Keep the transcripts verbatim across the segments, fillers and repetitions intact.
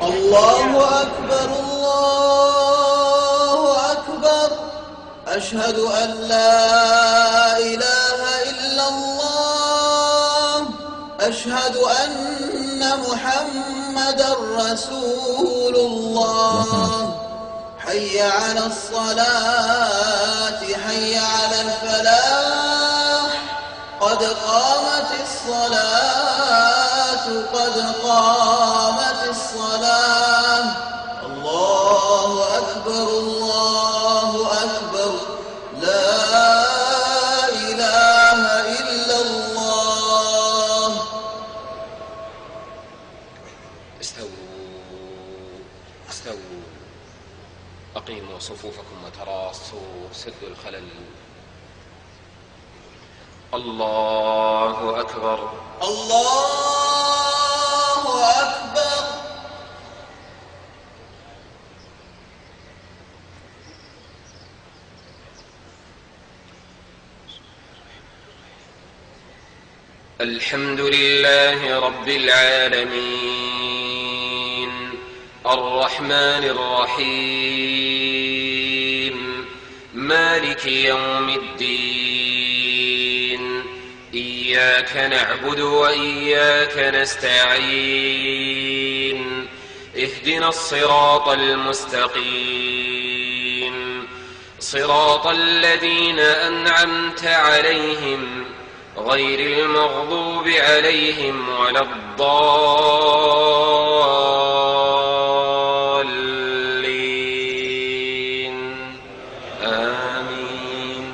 الله أكبر الله أكبر أشهد أن لا إله إلا الله أشهد أن محمدا رسول الله حي على الصلاة حي على الفلاح قد قامت الصلاة قد قامت الصلاة الله أكبر الله أكبر لا إله إلا الله. استووا استووا أقيموا صفوفكم وتراصوا سدوا الخلل. الله أكبر الله أكبر. الحمد لله رب العالمين الرحمن الرحيم مالك يوم الدين إياك نعبد وإياك نستعين اهدنا الصراط المستقيم صراط الذين أنعمت عليهم غير المغضوب عليهم ولا الضالين آمين.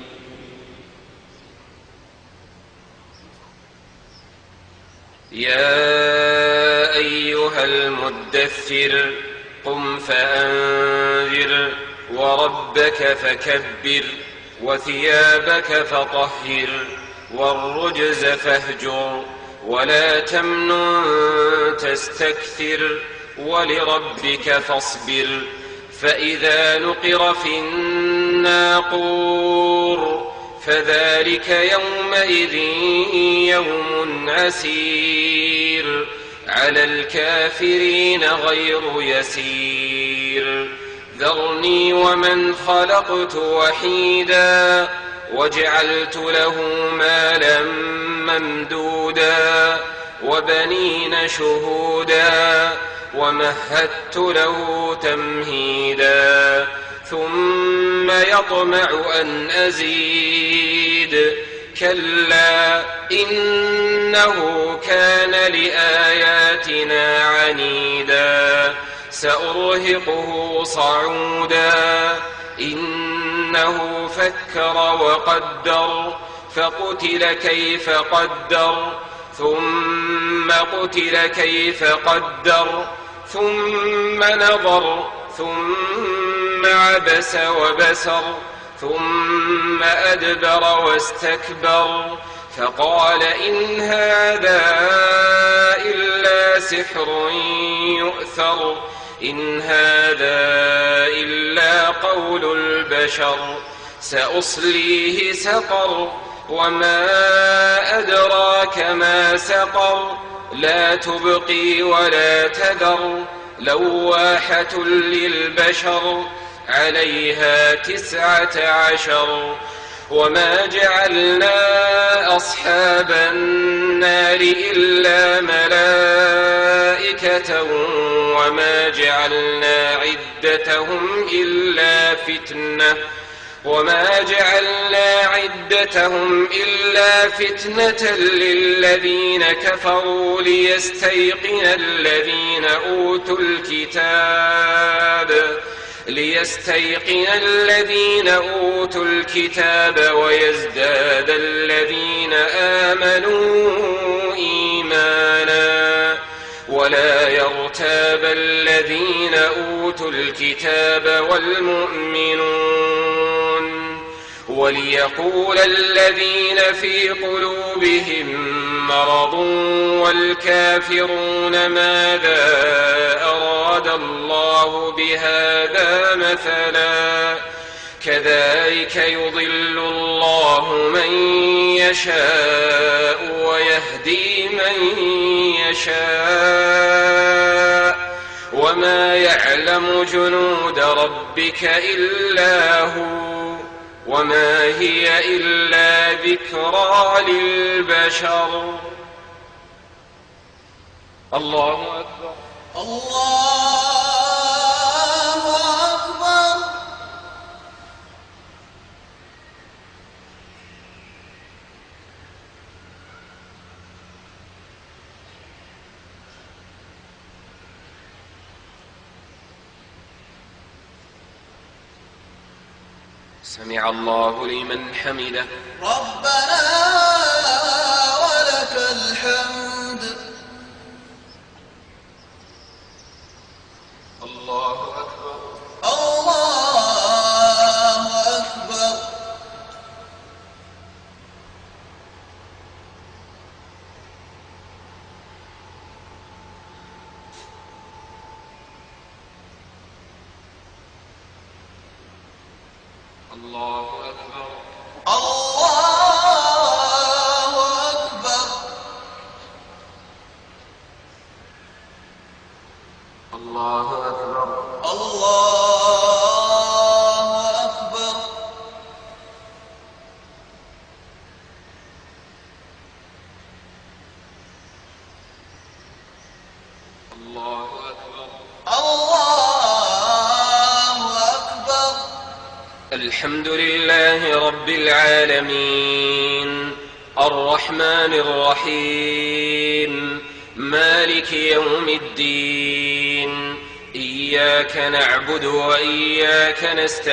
يا أيها المدثر قم فأنذر وربك فكبر وثيابك فطهر والرجز فاهجر ولا تمنن تستكثر ولربك فاصبر فإذا نقر في الناقور فذلك يومئذ يوم عسير على الكافرين غير يسير. ذرني ومن خلقت وحيدا وجعلت له مالا ممدودا وبنين شهودا ومهدت له تمهيدا ثم يطمع أن أزيد كلا إنه كان لآياتنا عنيدا سأرهقه صعودا إنه فكر وقدر فقتل كيف قدر ثم قتل كيف قدر ثم نظر ثم عبس وبسر ثم أدبر واستكبر فقال إن هذا إلا سحر يؤثر إن هذا إلا قول البشر سأصليه سقر وما أدراك ما سقر لا تبقي ولا تذر لواحة للبشر عليها تسعة عشر. وما جعلنا أصحاب النار إلا ملائكة وما جعلنا عدتهم إلا فتنة وما جعلنا عدتهم إلا فتنة للذين كفروا ليستيقن الذين أوتوا الكتاب ليستيقن الذين أوتوا الكتاب ويزداد الذين آمنوا إيمانا ولا يرتاب الذين أوتوا الكتاب والمؤمنون وليقول الذين في قلوبهم مرض والكافرون ماذا أراد الله بهذا مثلا كذلك يضل الله من يشاء ويهدي من يشاء وما يعلم جنود ربك إلا هو وما هي إلا ذكرى للبشر. الله أكبر. الله أكبر. سمع الله لمن حمده. ربنا ولك الحمد. الله أكبر. الله أكبر. الله أكبر. الله أكبر. الله أكبر. الله أكبر. الله أكبر. الله أكبر. الحمد لله رب العالمين الرحمن الرحيم مالك يوم الدين إياك نعبد وإياك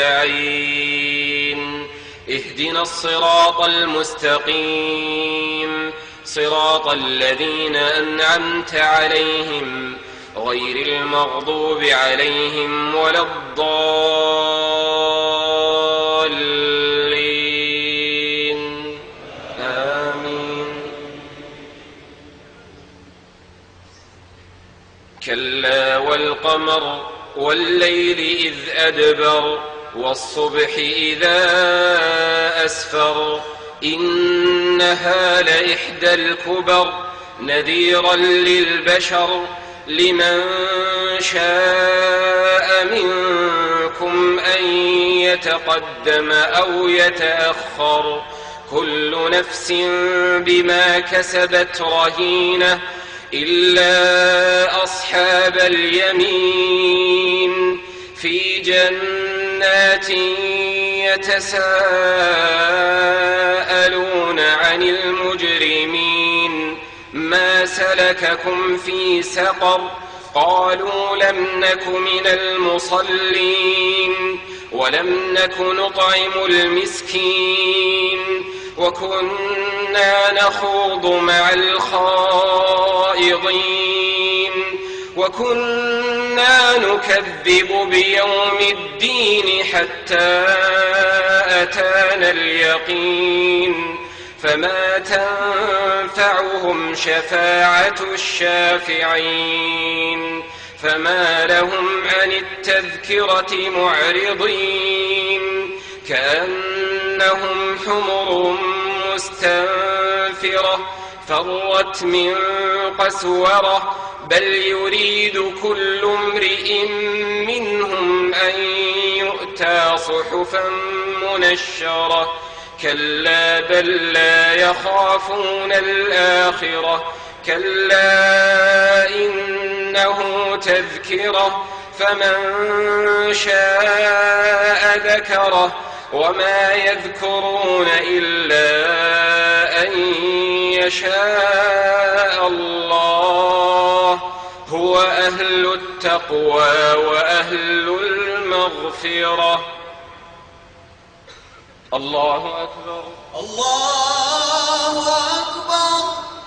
نستعين اهدنا الصراط المستقيم صراط الذين أنعمت عليهم غير المغضوب عليهم ولا الضالين آمين. كلا والقمر والليل إذ أدبر والصبح إذا أسفر إنها لإحدى الكبر نذيرا للبشر لمن شاء منكم أن يتقدم أو يتأخر كل نفس بما كسبت رهينة إلا أصحاب اليمين في جنات يتساءلون عن المجرمين ما سلككم في سقر قالوا لم نك من المصلين ولم نك نطعم المسكين وكنا نخوض مع الخائضين وكنا نكذب بيوم الدين حتى أتانا اليقين فما تنفعهم شفاعة الشافعين فما لهم عن التذكرة معرضين كأنهم حمر مستنفرة فرت من قسورة بل يريد كل امرئ منهم أن يؤتى صحفا منشرة كلا بل لا يخافون الآخرة كلا إنه تذكرة فمن شاء ذكره وما يذكرون إلا أن يشاء الله هو أهل التقوى وأهل المغفرة. الله أكبر. الله أكبر.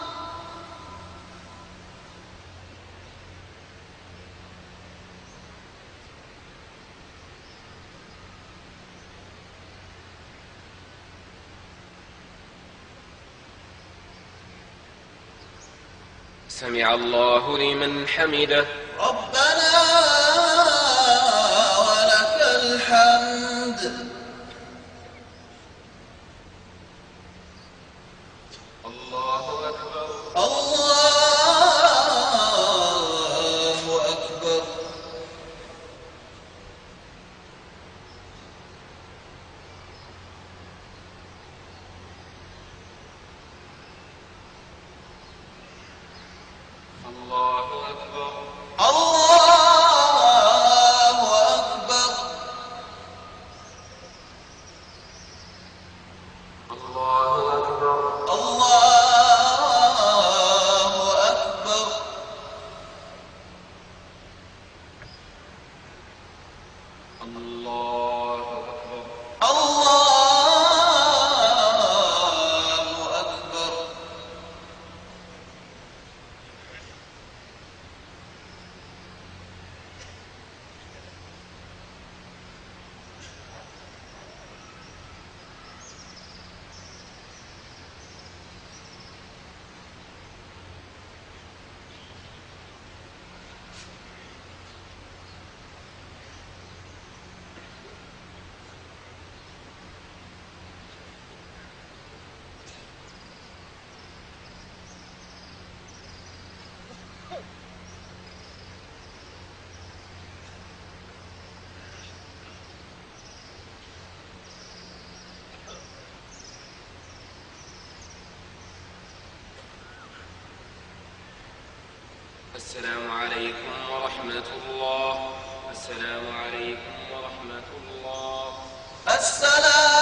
سمع الله لمن حمده. ربنا ولك الحمد. الله أكبر. الله أكبر. الله أكبر. الله أكبر. السلام عليكم ورحمة الله. السلام عليكم ورحمة الله. السلام